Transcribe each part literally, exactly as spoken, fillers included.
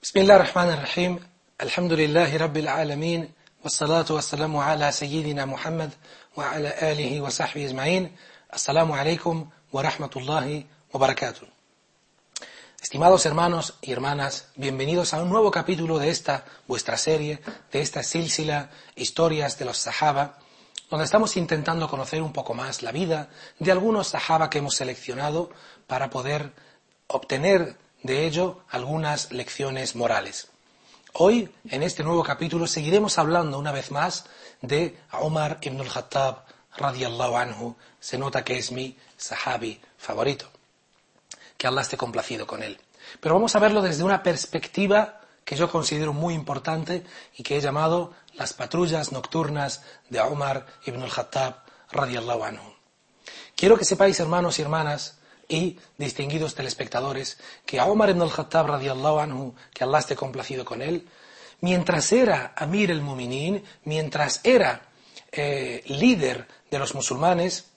بسم الله الرحمن الرحيم الحمد لله رب العالمين والصلاة والسلام على سيدنا محمد وعلى آله وصحبه أجمعين. السلام عليكم ورحمة الله وبركاته. Estimados hermanos y hermanas, bienvenidos a un nuevo capítulo de esta vuestra serie, de esta silsila Historias de los Sahaba, donde estamos intentando conocer un poco más la vida de algunos Sahaba que hemos seleccionado para poder obtener de ello algunas lecciones morales. Hoy, en este nuevo capítulo, seguiremos hablando una vez más de Umar ibn al-Khattab radiyallahu anhu. Se nota que es mi sahabi favorito. Que Allah esté complacido con él. Pero vamos a verlo desde una perspectiva que yo considero muy importante y que he llamado las patrullas nocturnas de Umar ibn al-Khattab radiyallahu anhu. Quiero que sepáis, hermanos y hermanas y distinguidos telespectadores, que a Umar ibn al-Khattab radiyallahu anhu, que Allah esté complacido con él, mientras era Amir el-Muminin, mientras era eh, líder de los musulmanes,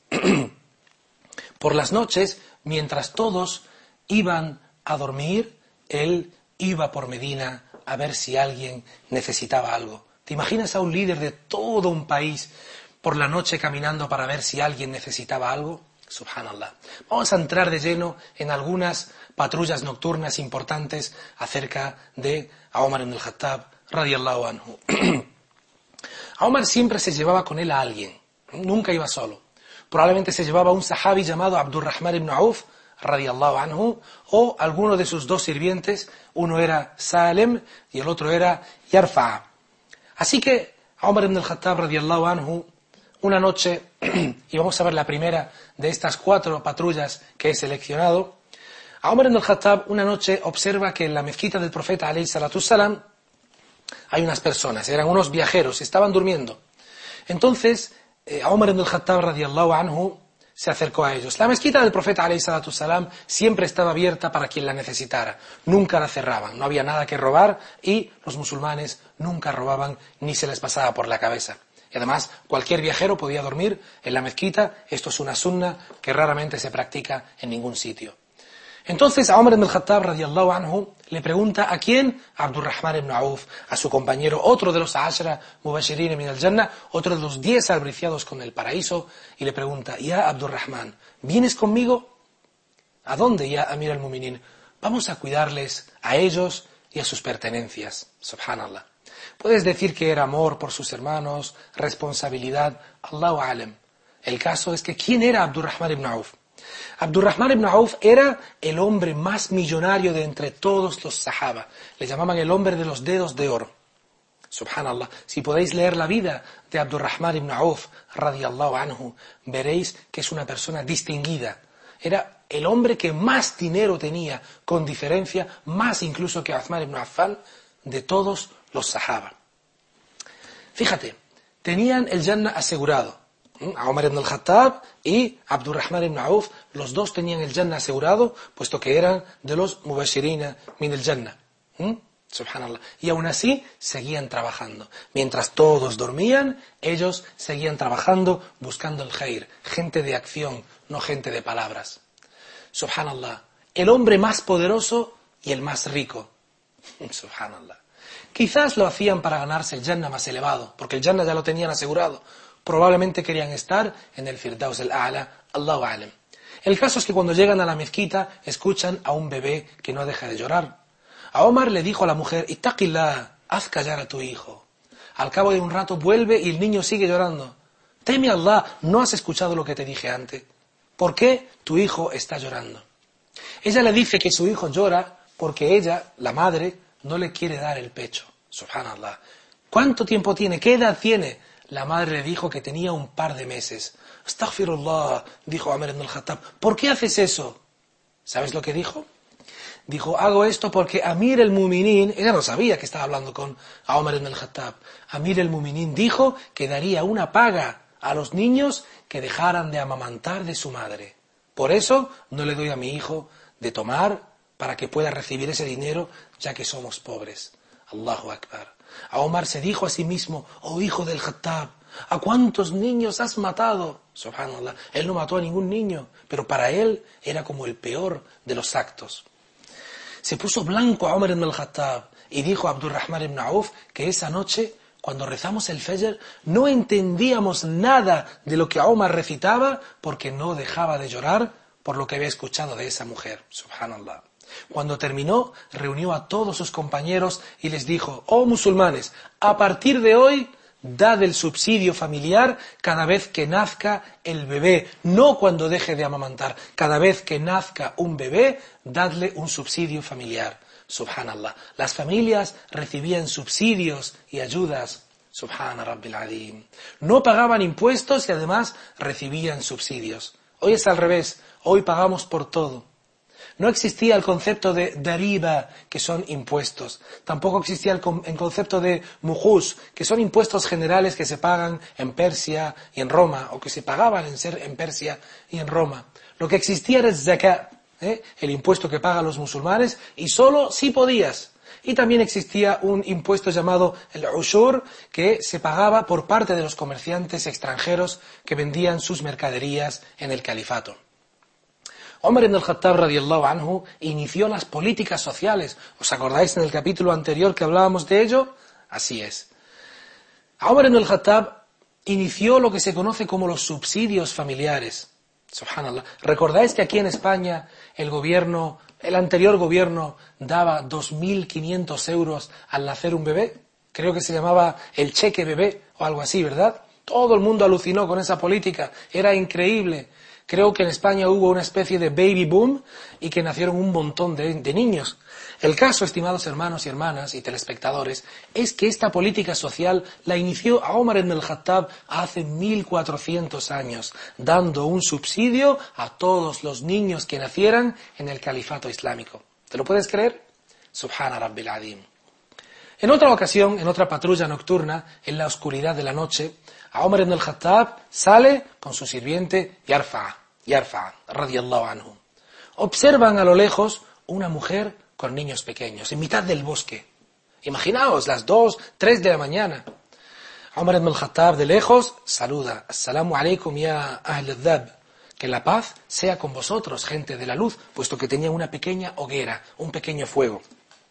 por las noches, mientras todos iban a dormir, él iba por Medina a ver si alguien necesitaba algo. ¿Te imaginas a un líder de todo un país por la noche caminando para ver si alguien necesitaba algo? Subhanallah. Vamos a entrar de lleno en algunas patrullas nocturnas importantes acerca de Umar ibn al-Khattab radiyallahu anhu. A Umar siempre se llevaba con él a alguien, nunca iba solo. Probablemente se llevaba a un sahabi llamado Abdurrahman ibn Auf radiyallahu anhu, o alguno de sus dos sirvientes, uno era Salem y el otro era Yarfa'. Así que a Umar ibn al-Khattab radiyallahu anhu, una noche, y vamos a ver la primera de estas cuatro patrullas que he seleccionado, a Umar ibn al-Khattab una noche observa que en la mezquita del profeta alayhi salatu salam hay unas personas, eran unos viajeros, estaban durmiendo. Entonces, eh, a Umar ibn al-Khattab radiyallahu anhu se acercó a ellos. La mezquita del profeta alayhi salatu salam siempre estaba abierta para quien la necesitara, nunca la cerraban, no había nada que robar y los musulmanes nunca robaban ni se les pasaba por la cabeza. Y además, cualquier viajero podía dormir en la mezquita. Esto es una sunna que raramente se practica en ningún sitio. Entonces, a Umar ibn al-Khattab radiyallahu anhu le pregunta a quién, a Abdurrahman ibn Auf, a su compañero, otro de los ashra mubashirin min al-Jannah, otro de los diez albriciados con el paraíso, y le pregunta: Ya Abdurrahman, ¿vienes conmigo? ¿A dónde, ya Amir al-Muminin? Vamos a cuidarles a ellos y a sus pertenencias. Subhanallah. Puedes decir que era amor por sus hermanos, responsabilidad, Allahu a'lam. El caso es que ¿quién era Abdurrahman ibn Auf? Abdurrahman ibn Auf era el hombre más millonario de entre todos los sahaba. Le llamaban el hombre de los dedos de oro. Subhanallah. Si podéis leer la vida de Abdurrahman ibn Auf radiyallahu anhu, veréis que es una persona distinguida. Era el hombre que más dinero tenía, con diferencia, más incluso que Uthman ibn Affan, de todos los sahaba. Fíjate, tenían el Jannah asegurado. A Umar ibn al-Khattab y Abdurrahman ibn Auf, los dos tenían el Jannah asegurado, puesto que eran de los mubashirina min al-Jannah. ¿Mm? Subhanallah. Y aún así, seguían trabajando. Mientras todos dormían, ellos seguían trabajando, buscando el khair. Gente de acción, no gente de palabras. Subhanallah. El hombre más poderoso y el más rico. Subhanallah. Quizás lo hacían para ganarse el Jannah más elevado, porque el Jannah ya lo tenían asegurado. Probablemente querían estar en el Firdaus al-A'la, Allahu a'lam. El caso es que cuando llegan a la mezquita, escuchan a un bebé que no deja de llorar. A Omar le dijo a la mujer: Ittaqillah, haz callar a tu hijo. Al cabo de un rato vuelve y el niño sigue llorando. Teme a Allah, ¿no has escuchado lo que te dije antes? ¿Por qué tu hijo está llorando? Ella le dice que su hijo llora porque ella, la madre, no le quiere dar el pecho. Subhanallah. ¿Cuánto tiempo tiene? ¿Qué edad tiene? La madre le dijo que tenía un par de meses. Astaghfirullah, dijo Umar ibn al-Khattab. ¿Por qué haces eso? ¿Sabes lo que dijo? Dijo: hago esto porque Amir el-Muminin, ella no sabía que estaba hablando con Umar ibn al-Khattab. Amir el-Muminin dijo que daría una paga a los niños que dejaran de amamantar de su madre. Por eso no le doy a mi hijo de tomar para que pueda recibir ese dinero, ya que somos pobres. Allahu Akbar. A Omar se dijo a sí mismo: oh hijo del Khattab, ¿a cuántos niños has matado? Subhanallah. Él no mató a ningún niño, pero para él era como el peor de los actos. Se puso blanco a Omar ibn al-Khattab y dijo a Abdurrahman ibn Auf que esa noche, cuando rezamos el Fajr, no entendíamos nada de lo que Omar recitaba porque no dejaba de llorar por lo que había escuchado de esa mujer. Subhanallah. Cuando terminó, reunió a todos sus compañeros y les dijo: oh musulmanes, a partir de hoy, dad el subsidio familiar cada vez que nazca el bebé, no cuando deje de amamantar. Cada vez que nazca un bebé, dadle un subsidio familiar. Subhanallah. Las familias recibían subsidios y ayudas. Subhana Rabbil Azim. No pagaban impuestos y además recibían subsidios. Hoy es al revés. Hoy pagamos por todo. No existía el concepto de dariba, que son impuestos. Tampoco existía el, con, el concepto de mujus, que son impuestos generales que se pagan en Persia y en Roma, o que se pagaban en, ser, en Persia y en Roma. Lo que existía era el zakat, ¿eh? el impuesto que pagan los musulmanes, y solo si podías. Y también existía un impuesto llamado el ushur, que se pagaba por parte de los comerciantes extranjeros que vendían sus mercaderías en el califato. Omar ibn al-Khattab radiyallahu anhu inició las políticas sociales. ¿Os acordáis en el capítulo anterior que hablábamos de ello? Así es. Omar ibn al-Khattab inició lo que se conoce como los subsidios familiares. Subhanallah. ¿Recordáis que aquí en España el gobierno, el anterior gobierno, daba dos mil quinientos euros al nacer un bebé? Creo que se llamaba el cheque bebé o algo así, ¿verdad? Todo el mundo alucinó con esa política. Era increíble. Creo que en España hubo una especie de baby boom y que nacieron un montón de, de niños. El caso, estimados hermanos y hermanas y telespectadores, es que esta política social la inició a Omar ibn al-Khattab hace mil cuatrocientos años, dando un subsidio a todos los niños que nacieran en el califato islámico. ¿Te lo puedes creer? Subhana Rabbil Azim. En otra ocasión, en otra patrulla nocturna, en la oscuridad de la noche, a Omar ibn al-Khattab sale con su sirviente Yarfa, Yarfa, radiyallahu anhu. Observan a lo lejos una mujer con niños pequeños, en mitad del bosque. Imaginaos, las dos, tres de la mañana. Omar ibn al-Khattab de lejos saluda: Assalamu alaikum ya ahl al-dhab. Que la paz sea con vosotros, gente de la luz, puesto que tenía una pequeña hoguera, un pequeño fuego.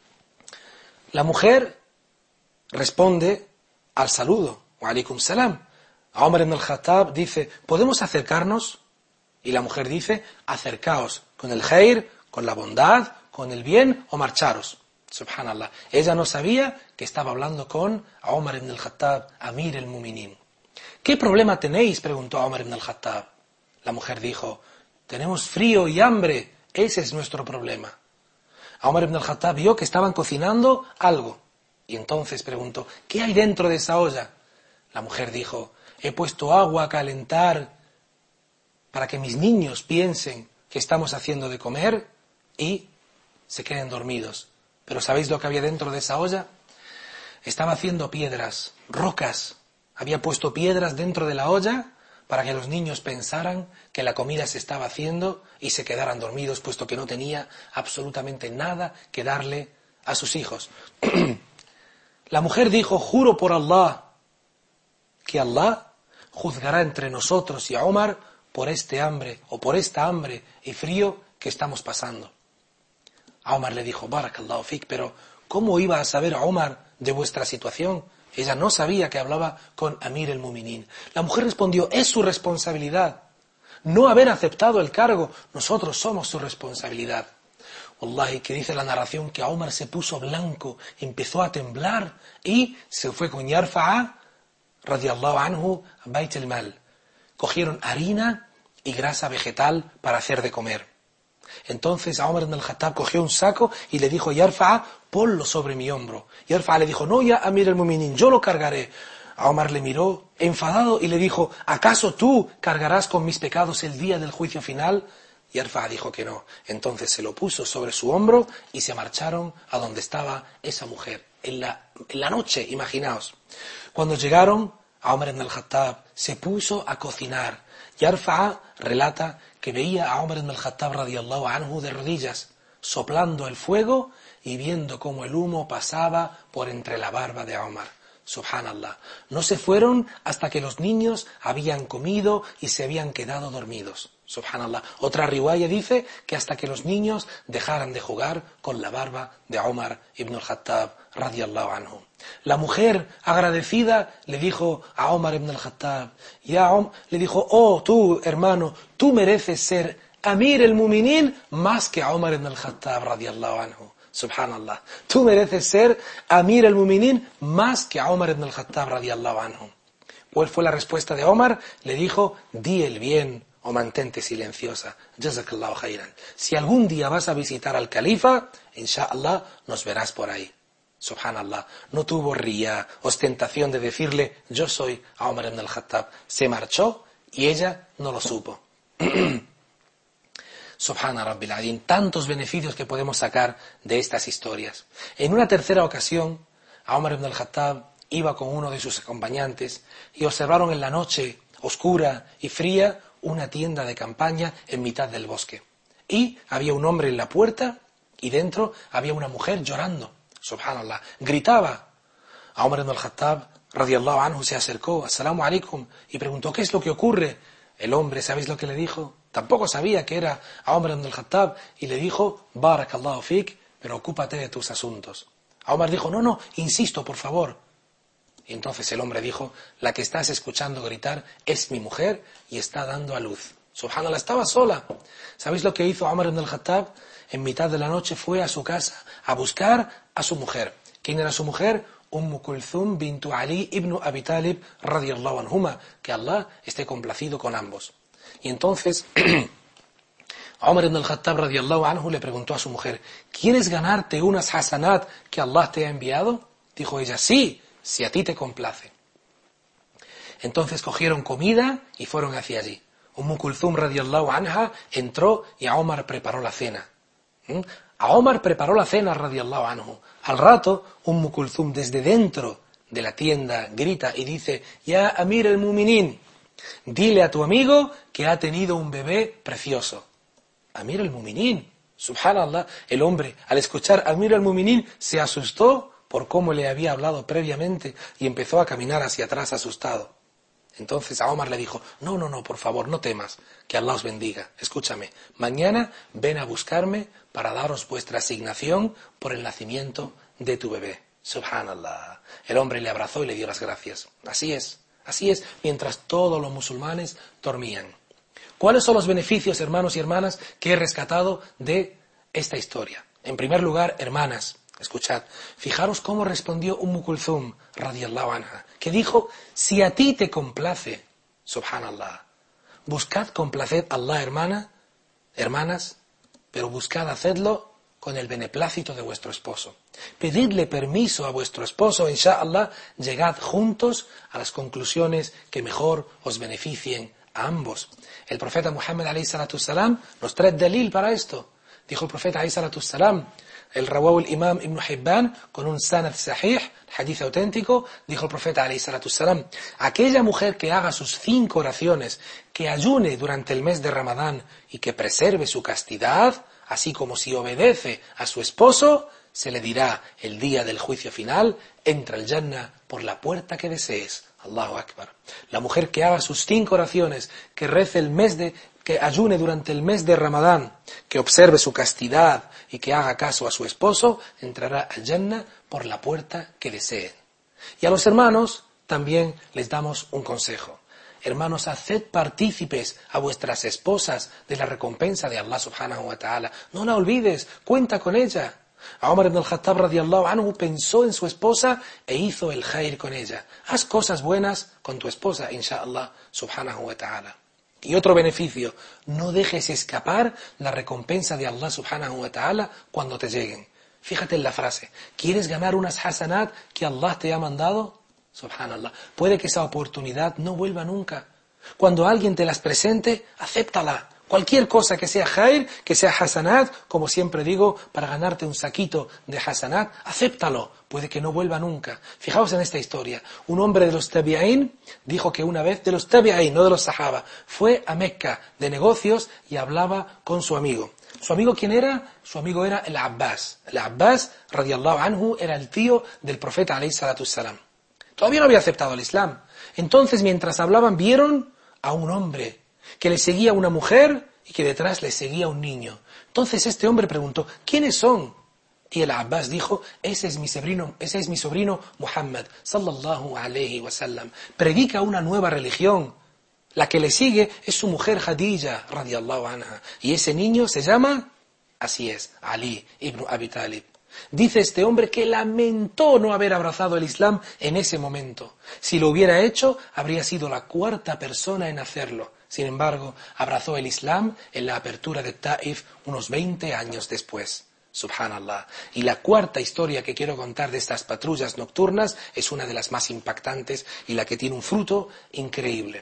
La mujer responde al saludo: wa alaikum salam. A Omar ibn al-Khattab dice: ¿podemos acercarnos? Y la mujer dice: acercaos, con el khair, con la bondad, con el bien, o marcharos. Subhanallah. Ella no sabía que estaba hablando con Omar ibn al-Khattab, Amir al-Muminin. ¿Qué problema tenéis?, preguntó a Omar ibn al-Khattab. La mujer dijo: tenemos frío y hambre, ese es nuestro problema. A Omar ibn al-Khattab vio que estaban cocinando algo, y entonces preguntó: ¿qué hay dentro de esa olla? La mujer dijo: he puesto agua a calentar para que mis niños piensen que estamos haciendo de comer y se queden dormidos. Pero ¿sabéis lo que había dentro de esa olla? Estaba haciendo piedras, rocas. Había puesto piedras dentro de la olla para que los niños pensaran que la comida se estaba haciendo y se quedaran dormidos, puesto que no tenía absolutamente nada que darle a sus hijos. La mujer dijo: juro por Allah que Allah juzgará entre nosotros y a Omar por este hambre o por esta hambre y frío que estamos pasando. A Omar le dijo: Barakallahu fik, pero ¿cómo iba a saber a Omar de vuestra situación? Ella no sabía que hablaba con Amir el-Muminin. La mujer respondió: es su responsabilidad. No haber aceptado el cargo, nosotros somos su responsabilidad. Wallahi, que dice la narración que Omar se puso blanco, empezó a temblar y se fue con Yarfa'a, radiyallahu anhu, a Bait el-Mal. Cogieron harina y grasa vegetal para hacer de comer. Entonces Omar ibn al-Khattab cogió un saco y le dijo: Yarfa'a, ponlo sobre mi hombro. Yarfa'a le dijo: no, ya Amir al-Muminin, yo lo cargaré. A Omar le miró enfadado y le dijo: ¿acaso tú cargarás con mis pecados el día del juicio final? Yarfa'a dijo que no. Entonces se lo puso sobre su hombro y se marcharon a donde estaba esa mujer. En la, en la noche, imaginaos. Cuando llegaron, a Omar ibn al-Khattab se puso a cocinar. Yarfa'a relata que veía a Omar ibn al-Khattab radiyallahu anhu de rodillas, soplando el fuego y viendo cómo el humo pasaba por entre la barba de Omar. Subhanallah. No se fueron hasta que los niños habían comido y se habían quedado dormidos. Subhanallah. Otra riwaya dice que hasta que los niños dejaran de jugar con la barba de Omar ibn al-Khattab radiyallahu anhu. La mujer agradecida le dijo a Omar ibn al-Khattab, ya Om, le dijo, oh tú hermano, tú mereces ser Amir el-Muminin más que Omar ibn al-Khattab radiyallahu anhu. Subhanallah. Tú mereces ser Amir el-Muminin más que Omar ibn al-Khattab radiyallahu anhu. ¿Cuál fue la respuesta de Omar? Le dijo, di el bien o mantente silenciosa. Jazakallahu khairan. Si algún día vas a visitar al califa, inshallah nos verás por ahí. Subhanallah. No tuvo ría, ostentación de decirle, yo soy a Omar ibn al-Khattab. Se marchó y ella no lo supo. Subhana Rabbil Azim, tantos beneficios que podemos sacar de estas historias. En una tercera ocasión, Omar ibn al-Khattab iba con uno de sus acompañantes y observaron en la noche oscura y fría una tienda de campaña en mitad del bosque. Y había un hombre en la puerta y dentro había una mujer llorando. Subhanallah, gritaba. A Omar ibn al-Khattab, radiyallahu anhu, se acercó, assalamu alaikum, y preguntó, ¿qué es lo que ocurre? El hombre, ¿sabéis lo que le dijo? Tampoco sabía que era a Omar ibn al-Khattab y le dijo, Barakallahu fik, pero ocúpate de tus asuntos. A Omar dijo, no, no, insisto, por favor. Y entonces el hombre dijo, la que estás escuchando gritar es mi mujer y está dando a luz. Subhanallah, estaba sola. ¿Sabéis lo que hizo Omar ibn al-Khattab? En mitad de la noche fue a su casa a buscar a su mujer. ¿Quién era su mujer? Umm Kulthum bintu Ali ibn Abi Talib radiyallahu anhuma, que Allah esté complacido con ambos. Y entonces Omar ibn al-Khattab radiyallahu anhu le preguntó a su mujer, ¿quieres ganarte unas hasanat que Allah te ha enviado? Dijo ella, sí, si a ti te complace. Entonces cogieron comida y fueron hacia allí. Umm Kulthum radiyallahu anha entró y a Omar preparó la cena. ¿Mm? A Omar preparó la cena radiyallahu anhu. Al rato, Umm Kulthum desde dentro de la tienda grita y dice, ya Amir el-Muminin, dile a tu amigo que ha tenido un bebé precioso. Amir el-Muminin, subhanallah, el hombre al escuchar Amir el-Muminin se asustó por cómo le había hablado previamente y empezó a caminar hacia atrás asustado. Entonces a Omar le dijo, no, no, no, por favor, no temas, que Allah os bendiga. Escúchame, mañana ven a buscarme para daros vuestra asignación por el nacimiento de tu bebé. Subhanallah. El hombre le abrazó y le dio las gracias. Así es, así es, mientras todos los musulmanes dormían. ¿Cuáles son los beneficios, hermanos y hermanas, que he rescatado de esta historia? En primer lugar, hermanas, escuchad, fijaros cómo respondió Umm Kulthum, radiyallahu anha, que dijo, si a ti te complace, subhanallah, buscad complacer a Allah, hermana, hermanas, pero buscad hacerlo con el beneplácito de vuestro esposo. Pedidle permiso a vuestro esposo, inshallah, llegad juntos a las conclusiones que mejor os beneficien a ambos. El profeta Muhammad alayhi salatu salam nos trae dalil para esto. Dijo el profeta alayhi salatu salam, el rawahu el imam Ibn Hibban con un sanad sahih, hadith auténtico, dijo el profeta alayhi salatu salam, aquella mujer que haga sus cinco oraciones, que ayune durante el mes de Ramadán y que preserve su castidad, así como si obedece a su esposo, se le dirá el día del juicio final, entra al Jannah por la puerta que desees. Allahu Akbar. La mujer que haga sus cinco oraciones, que rece el mes de, que ayune durante el mes de Ramadán, que observe su castidad y que haga caso a su esposo, entrará al Jannah por la puerta que desee. Y a los hermanos también les damos un consejo. Hermanos, haced partícipes a vuestras esposas de la recompensa de Allah subhanahu wa ta'ala. No la olvides, cuenta con ella. A Omar ibn al-Khattab radiyallahu anhu pensó en su esposa e hizo el khair con ella. Haz cosas buenas con tu esposa, inshallah, subhanahu wa ta'ala. Y otro beneficio, no dejes escapar la recompensa de Allah subhanahu wa ta'ala cuando te lleguen. Fíjate en la frase, ¿quieres ganar unas hasanat que Allah te ha mandado? Subhanallah, puede que esa oportunidad no vuelva nunca. Cuando alguien te las presente, acéptala. Cualquier cosa que sea khair, que sea hasanat, como siempre digo, para ganarte un saquito de hasanat, acéptalo, puede que no vuelva nunca. Fijaos en esta historia. Un hombre de los tabi'in dijo que una vez, de los tabi'in, no de los sahaba, fue a Mecca de negocios y hablaba con su amigo. ¿Su amigo quién era? Su amigo era el Abbas. El Abbas, radiyallahu anhu, era el tío del profeta alayhi salatu salam. Todavía no había aceptado el Islam. Entonces, mientras hablaban, vieron a un hombre que le seguía una mujer y que detrás le seguía un niño. Entonces este hombre preguntó, ¿quiénes son? Y el Abbas dijo, ese es mi sobrino, ese es mi sobrino Muhammad, sallallahu alayhi wa sallam. Predica una nueva religión. La que le sigue es su mujer Khadija, radiyallahu anha. Y ese niño se llama, así es, Ali ibn Abi Talib. Dice este hombre que lamentó no haber abrazado el Islam en ese momento. Si lo hubiera hecho, habría sido la cuarta persona en hacerlo. Sin embargo, abrazó el Islam en la apertura de Taif unos veinte años después. Subhanallah. Y la cuarta historia que quiero contar de estas patrullas nocturnas es una de las más impactantes y la que tiene un fruto increíble.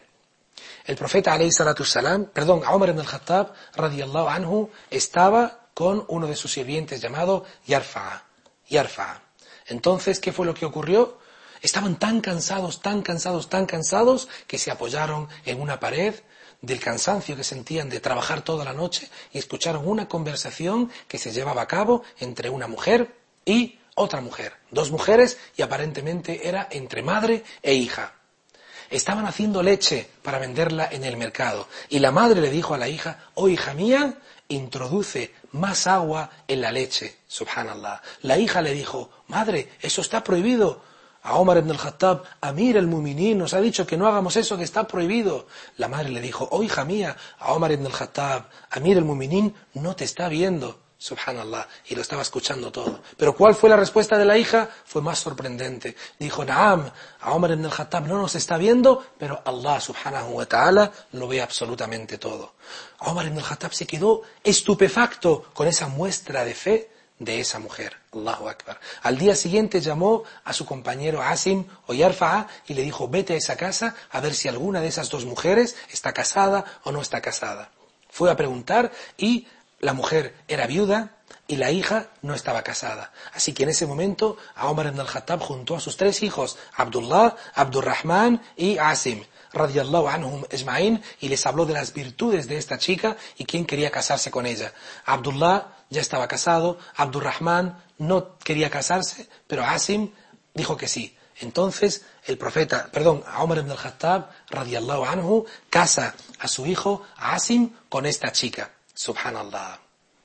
El profeta alayhi salatu salam, perdón, Umar ibn al-Khattab radiyallahu anhu, estaba con uno de sus sirvientes llamado Yarfa'a. Yarfa'a. Entonces, ¿qué fue lo que ocurrió? Estaban tan cansados, tan cansados, tan cansados, que se apoyaron en una pared del cansancio que sentían de trabajar toda la noche y escucharon una conversación que se llevaba a cabo entre una mujer y otra mujer. Dos mujeres y aparentemente era entre madre e hija. Estaban haciendo leche para venderla en el mercado y la madre le dijo a la hija, oh hija mía, introduce más agua en la leche, subhanallah. La hija le dijo, madre, eso está prohibido. A Omar ibn al-Khattab, Amir al-Muminin, nos ha dicho que no hagamos eso, que está prohibido. La madre le dijo, oh hija mía, a Omar ibn al-Khattab, Amir al-Muminin no te está viendo, subhanallah, y lo estaba escuchando todo. Pero ¿cuál fue la respuesta de la hija? Fue más sorprendente. Dijo, Naam, a Omar ibn al-Khattab no nos está viendo, pero Allah subhanahu wa ta'ala lo ve absolutamente todo. Omar ibn al-Khattab se quedó estupefacto con esa muestra de fe de esa mujer. Allahu Akbar. Al día siguiente llamó a su compañero Asim o Yarfa'a y le dijo, vete a esa casa a ver si alguna de esas dos mujeres está casada o no está casada. Fue a preguntar y la mujer era viuda y la hija no estaba casada. Así que en ese momento a Omar ibn al-Khattab juntó a sus tres hijos, Abdullah, Abdurrahman y Asim, radiyallahu anhum ejma'in, y les habló de las virtudes de esta chica y quién quería casarse con ella. Abdullah ya estaba casado, Abdurrahman no quería casarse, pero Asim dijo que sí. Entonces el profeta, perdón, Umar ibn al-Khattab, radiyallahu anhu, casa a su hijo Asim con esta chica. Subhanallah.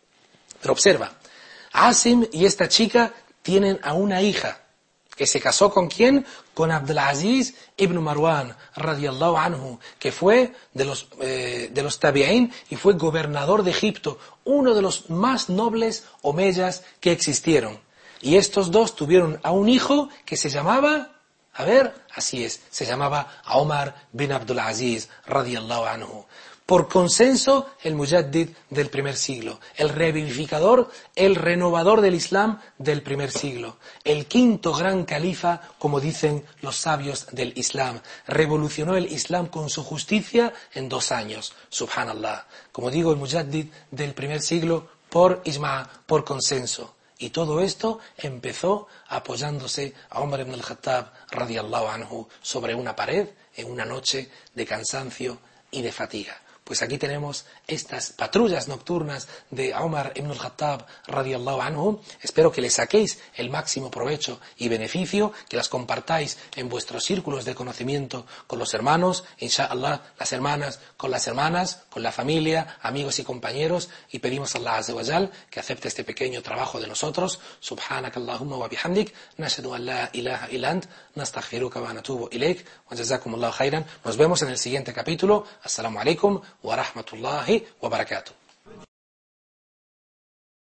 Pero observa, Asim y esta chica tienen a una hija que se casó con ¿quién? Con Abdulaziz ibn Marwan, radiyallahu anhu, que fue de los, eh, de los tabi'in y fue gobernador de Egipto, uno de los más nobles omeyas que existieron. Y estos dos tuvieron a un hijo que se llamaba, a ver, así es, se llamaba Omar bin Abdulaziz, radiyallahu anhu. Por consenso, el mujaddid del primer siglo, el revivificador, el renovador del Islam del primer siglo, el quinto gran califa, como dicen los sabios del Islam, revolucionó el Islam con su justicia en dos años, subhanallah. Como digo, el mujaddid del primer siglo por ijma', por consenso. Y todo esto empezó apoyándose a Umar ibn al-Khattab, radiyallahu anhu, sobre una pared en una noche de cansancio y de fatiga. Pues aquí tenemos estas patrullas nocturnas de Umar ibn al-Khattab radiyallahu anhu. Espero que les saquéis el máximo provecho y beneficio, que las compartáis en vuestros círculos de conocimiento con los hermanos, inshallah, las hermanas con las hermanas, con la familia, amigos y compañeros, y pedimos a Allah azza wa jal que acepte este pequeño trabajo de nosotros. Subhanakallahumma wa bihamdik, nashhadu an la ilaha illa ant, nastaghfiruka wa natubu ilayk, wa jazakumullahu khairan. Nos vemos en el siguiente capítulo. Assalamu alaikum wa rahmatullahi wa barakatuh.